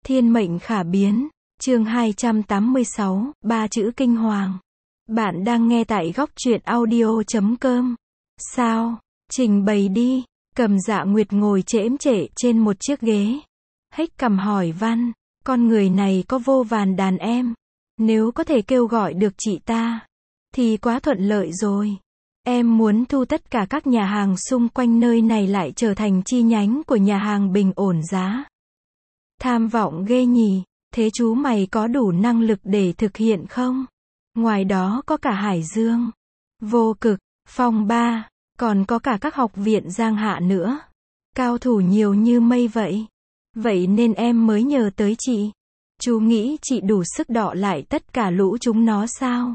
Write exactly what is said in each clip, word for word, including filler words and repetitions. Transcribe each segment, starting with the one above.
Thiên mệnh khả biến, chương hai trăm tám mươi sáu, ba chữ kinh hoàng. Bạn đang nghe tại góc truyện audio chấm com. Sao? Trình bày đi. Cầm Dạ Nguyệt ngồi chễm chệ trên một chiếc ghế. Hếch cằm hỏi Văn, con người này có vô vàn đàn em. Nếu có thể kêu gọi được chị ta, thì quá thuận lợi rồi. Em muốn thu tất cả các nhà hàng xung quanh nơi này lại trở thành chi nhánh của nhà hàng bình ổn giá. Tham vọng ghê nhỉ, thế chú mày có đủ năng lực để thực hiện không? Ngoài đó có cả Hải Dương, Vô Cực, Phong Ba, còn có cả các học viện Giang Hạ nữa. Cao thủ nhiều như mây vậy. Vậy nên em mới nhờ tới chị. Chú nghĩ chị đủ sức đọ lại tất cả lũ chúng nó sao?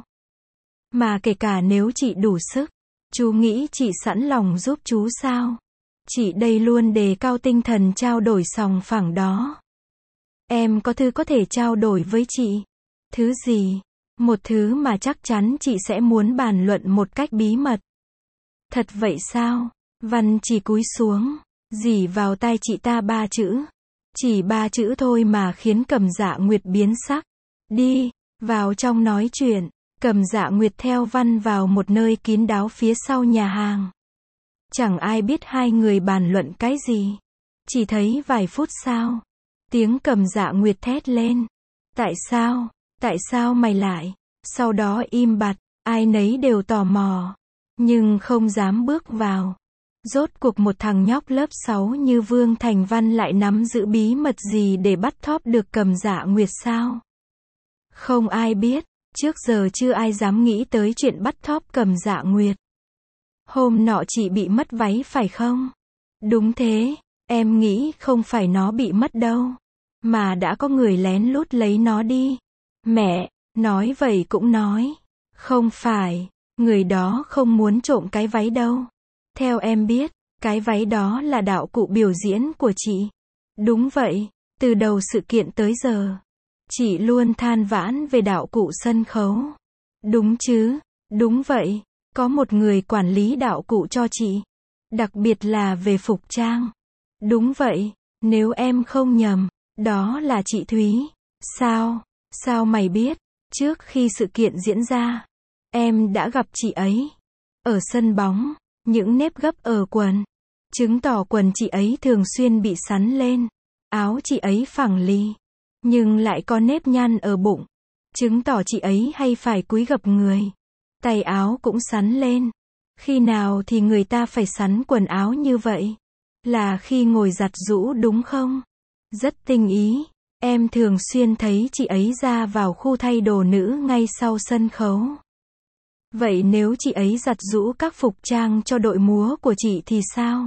Mà kể cả nếu chị đủ sức, chú nghĩ chị sẵn lòng giúp chú sao? Chị đây luôn đề cao tinh thần trao đổi sòng phẳng đó. Em có thứ có thể trao đổi với chị. Thứ gì? Một thứ mà chắc chắn chị sẽ muốn bàn luận một cách bí mật. Thật vậy sao? Văn chỉ cúi xuống, rỉ vào tai chị ta ba chữ. Chỉ ba chữ thôi mà khiến Cầm Dạ Nguyệt biến sắc. Đi, vào trong nói chuyện. Cầm Dạ Nguyệt theo Văn vào một nơi kín đáo phía sau nhà hàng. Chẳng ai biết hai người bàn luận cái gì. Chỉ thấy vài phút sau, tiếng Cầm Dạ Nguyệt thét lên. Tại sao? Tại sao mày lại? Sau đó im bặt, ai nấy đều tò mò, nhưng không dám bước vào. Rốt cuộc một thằng nhóc lớp sáu như Vương Thành Văn lại nắm giữ bí mật gì để bắt thóp được Cầm Dạ Nguyệt sao? Không ai biết, trước giờ chưa ai dám nghĩ tới chuyện bắt thóp Cầm Dạ Nguyệt. Hôm nọ chị bị mất váy phải không? Đúng thế, em nghĩ không phải nó bị mất đâu, mà đã có người lén lút lấy nó đi. Mẹ, nói vậy cũng nói. Không phải, người đó không muốn trộm cái váy đâu. Theo em biết, cái váy đó là đạo cụ biểu diễn của chị. Đúng vậy, từ đầu sự kiện tới giờ, chị luôn than vãn về đạo cụ sân khấu. Đúng chứ? Đúng vậy, có một người quản lý đạo cụ cho chị. Đặc biệt là về phục trang. Đúng vậy, nếu em không nhầm, đó là chị Thúy. Sao? Sao mày biết? Trước khi sự kiện diễn ra, em đã gặp chị ấy. Ở sân bóng, những nếp gấp ở quần, chứng tỏ quần chị ấy thường xuyên bị sắn lên. Áo chị ấy phẳng lì, nhưng lại có nếp nhăn ở bụng, chứng tỏ chị ấy hay phải cúi gập người. Tay áo cũng sắn lên. Khi nào thì người ta phải sắn quần áo như vậy? Là khi ngồi giặt giũ đúng không? Rất tinh ý. Em thường xuyên thấy chị ấy ra vào khu thay đồ nữ ngay sau sân khấu. Vậy nếu chị ấy giặt giũ các phục trang cho đội múa của chị thì sao?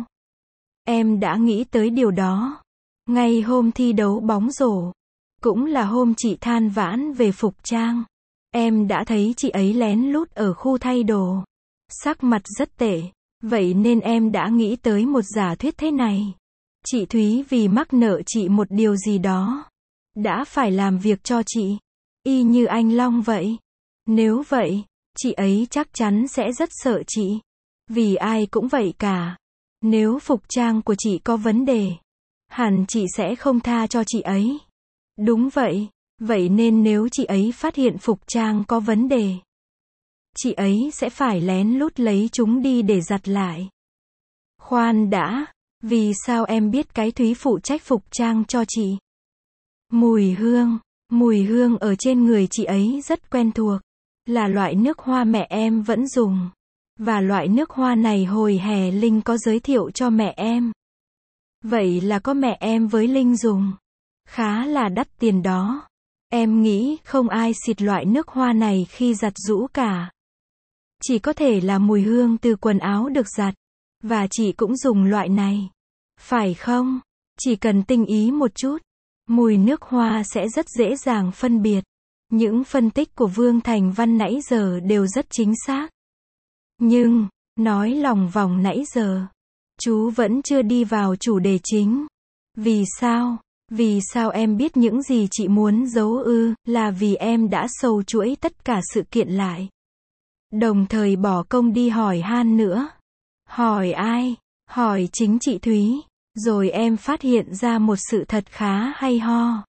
Em đã nghĩ tới điều đó. Ngay hôm thi đấu bóng rổ, cũng là hôm chị than vãn về phục trang, em đã thấy chị ấy lén lút ở khu thay đồ. Sắc mặt rất tệ. Vậy nên em đã nghĩ tới một giả thuyết thế này. Chị Thúy vì mắc nợ chị một điều gì đó, đã phải làm việc cho chị, y như anh Long vậy. Nếu vậy, chị ấy chắc chắn sẽ rất sợ chị. Vì ai cũng vậy cả. Nếu phục trang của chị có vấn đề, hẳn chị sẽ không tha cho chị ấy. Đúng vậy. Vậy nên nếu chị ấy phát hiện phục trang có vấn đề, chị ấy sẽ phải lén lút lấy chúng đi để giặt lại. Khoan đã, vì sao em biết cái Thúy phụ trách phục trang cho chị? Mùi hương, mùi hương ở trên người chị ấy rất quen thuộc. Là loại nước hoa mẹ em vẫn dùng. Và loại nước hoa này hồi hè Linh có giới thiệu cho mẹ em. Vậy là có mẹ em với Linh dùng. Khá là đắt tiền đó. Em nghĩ không ai xịt loại nước hoa này khi giặt giũ cả. Chỉ có thể là mùi hương từ quần áo được giặt. Và chị cũng dùng loại này. Phải không? Chỉ cần tinh ý một chút, mùi nước hoa sẽ rất dễ dàng phân biệt. Những phân tích của Vương Thành Văn nãy giờ đều rất chính xác. Nhưng, nói lòng vòng nãy giờ, chú vẫn chưa đi vào chủ đề chính. Vì sao? Vì sao em biết những gì chị muốn giấu ư? Là vì em đã sâu chuỗi tất cả sự kiện lại. Đồng thời bỏ công đi hỏi han nữa. Hỏi ai? Hỏi chính chị Thúy. Rồi em phát hiện ra một sự thật khá hay ho.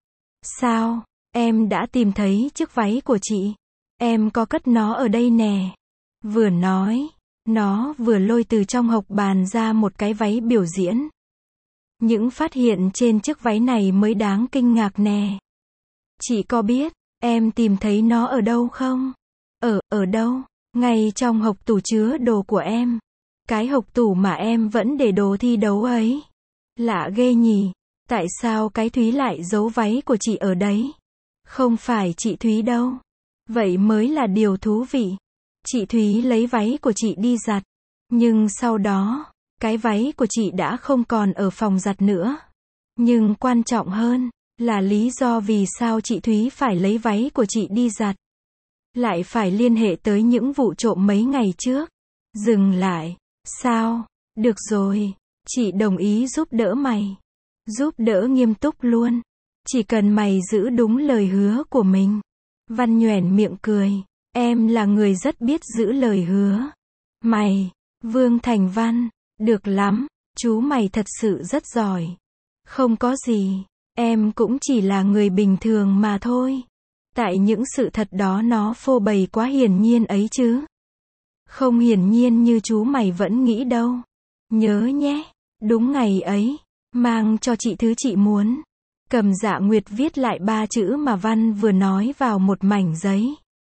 Sao? Em đã tìm thấy chiếc váy của chị. Em có cất nó ở đây nè. Vừa nói, nó vừa lôi từ trong hộc bàn ra một cái váy biểu diễn. Những phát hiện trên chiếc váy này mới đáng kinh ngạc nè. Chị có biết, em tìm thấy nó ở đâu không? Ở, ở đâu? Ngay trong hộc tủ chứa đồ của em. Cái hộc tủ mà em vẫn để đồ thi đấu ấy. Lạ ghê nhỉ? Tại sao cái Thúy lại giấu váy của chị ở đấy? Không phải chị Thúy đâu. Vậy mới là điều thú vị. Chị Thúy lấy váy của chị đi giặt. Nhưng sau đó, cái váy của chị đã không còn ở phòng giặt nữa. Nhưng quan trọng hơn, là lý do vì sao chị Thúy phải lấy váy của chị đi giặt. Lại phải liên hệ tới những vụ trộm mấy ngày trước. Dừng lại. Sao? Được rồi. Chị đồng ý giúp đỡ mày. Giúp đỡ nghiêm túc luôn. Chỉ cần mày giữ đúng lời hứa của mình. Văn nhoẻn miệng cười. Em là người rất biết giữ lời hứa. Mày, Vương Thành Văn, được lắm, chú mày thật sự rất giỏi. Không có gì, em cũng chỉ là người bình thường mà thôi. Tại những sự thật đó nó phô bày quá hiển nhiên ấy chứ. Không hiển nhiên như chú mày vẫn nghĩ đâu. Nhớ nhé, đúng ngày ấy, mang cho chị thứ chị muốn. Cầm Dạ Nguyệt viết lại ba chữ mà Văn vừa nói vào một mảnh giấy.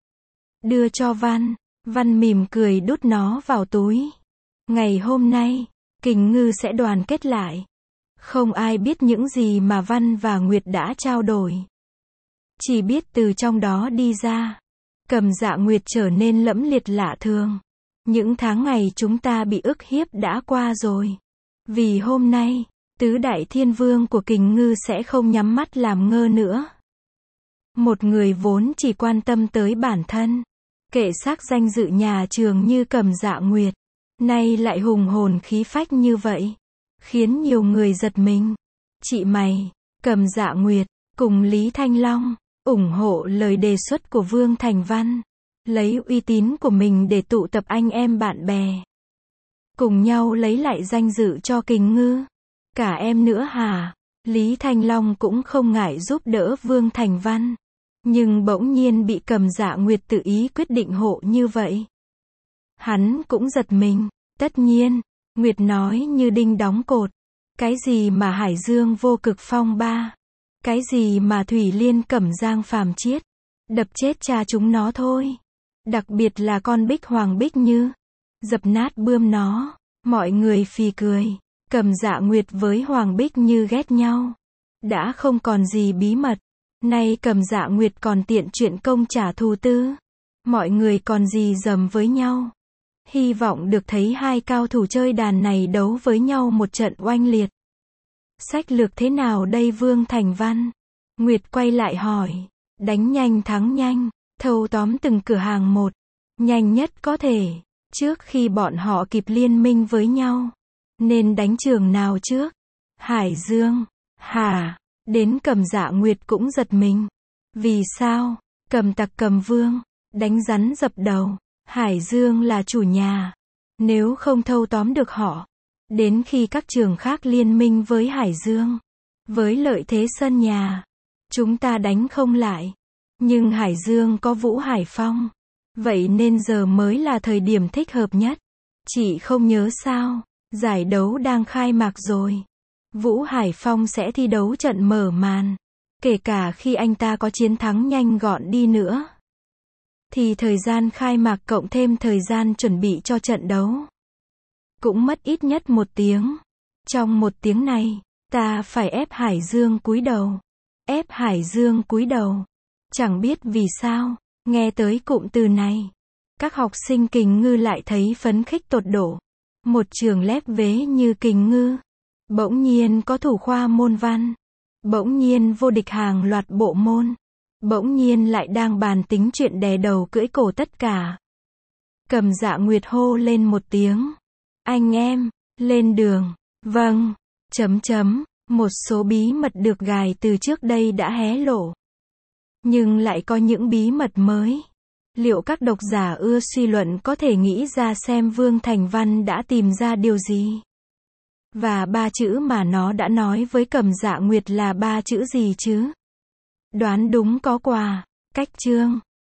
Đưa cho Văn, Văn mỉm cười đút nó vào túi. Ngày hôm nay, Kình Ngư sẽ đoàn kết lại. Không ai biết những gì mà Văn và Nguyệt đã trao đổi. Chỉ biết từ trong đó đi ra. Cầm Dạ Nguyệt trở nên lẫm liệt lạ thường. Những tháng ngày chúng ta bị ức hiếp đã qua rồi. Vì hôm nay, tứ đại thiên vương của Kình Ngư sẽ không nhắm mắt làm ngơ nữa. Một người vốn chỉ quan tâm tới bản thân, kệ xác danh dự nhà trường như Cầm Dạ Nguyệt, nay lại hùng hồn khí phách như vậy, khiến nhiều người giật mình. Chị mày, Cầm Dạ Nguyệt, cùng Lý Thanh Long, ủng hộ lời đề xuất của Vương Thành Văn, lấy uy tín của mình để tụ tập anh em bạn bè, cùng nhau lấy lại danh dự cho Kình Ngư. Cả em nữa hả? Lý Thanh Long cũng không ngại giúp đỡ Vương Thành Văn. Nhưng bỗng nhiên bị Cầm Dạ Nguyệt tự ý quyết định hộ như vậy. Hắn cũng giật mình. Tất nhiên, Nguyệt nói như đinh đóng cột. Cái gì mà Hải Dương vô cực phong ba? Cái gì mà Thủy Liên Cẩm Giang phàm chiết? Đập chết cha chúng nó thôi. Đặc biệt là con Bích Hoàng Bích Như. Dập nát bươm nó. Mọi người phì cười. Cầm Dạ Nguyệt với Hoàng Bích Như ghét nhau. Đã không còn gì bí mật. Nay Cầm Dạ Nguyệt còn tiện chuyện công trả thù tư. Mọi người còn gì dầm với nhau. Hy vọng được thấy hai cao thủ chơi đàn này đấu với nhau một trận oanh liệt. Sách lược thế nào đây Vương Thành Văn? Nguyệt quay lại hỏi. Đánh nhanh thắng nhanh. Thâu tóm từng cửa hàng một. Nhanh nhất có thể. Trước khi bọn họ kịp liên minh với nhau. Nên đánh trường nào trước? Hải Dương. Hả? Đến Cầm Dạ Nguyệt cũng giật mình. Vì sao? Cầm Tặc Cầm Vương. Đánh rắn dập đầu. Hải Dương là chủ nhà. Nếu không thâu tóm được họ. Đến khi các trường khác liên minh với Hải Dương. Với lợi thế sân nhà. Chúng ta đánh không lại. Nhưng Hải Dương có Vũ Hải Phong. Vậy nên giờ mới là thời điểm thích hợp nhất. Chị không nhớ sao? Giải đấu đang khai mạc rồi. Vũ Hải Phong sẽ thi đấu trận mở màn. Kể cả khi anh ta có chiến thắng nhanh gọn đi nữa. Thì thời gian khai mạc cộng thêm thời gian chuẩn bị cho trận đấu. Cũng mất ít nhất một tiếng. Trong một tiếng này, ta phải ép Hải Dương cúi đầu. Ép Hải Dương cúi đầu. Chẳng biết vì sao, nghe tới cụm từ này. Các học sinh Kình Ngư lại thấy phấn khích tột độ. Một trường lép vế như Kình Ngư. Bỗng nhiên có thủ khoa môn văn. Bỗng nhiên vô địch hàng loạt bộ môn. Bỗng nhiên lại đang bàn tính chuyện đè đầu cưỡi cổ tất cả. Cầm Dạ Nguyệt hô lên một tiếng. Anh em, lên đường. Vâng. Chấm chấm. Một số bí mật được gài từ trước đây đã hé lộ. Nhưng lại có những bí mật mới. Liệu các độc giả ưa suy luận có thể nghĩ ra xem Vương Thành Văn đã tìm ra điều gì? Và ba chữ mà nó đã nói với Cầm Dạ Nguyệt là ba chữ gì chứ? Đoán đúng có quà. Cách chương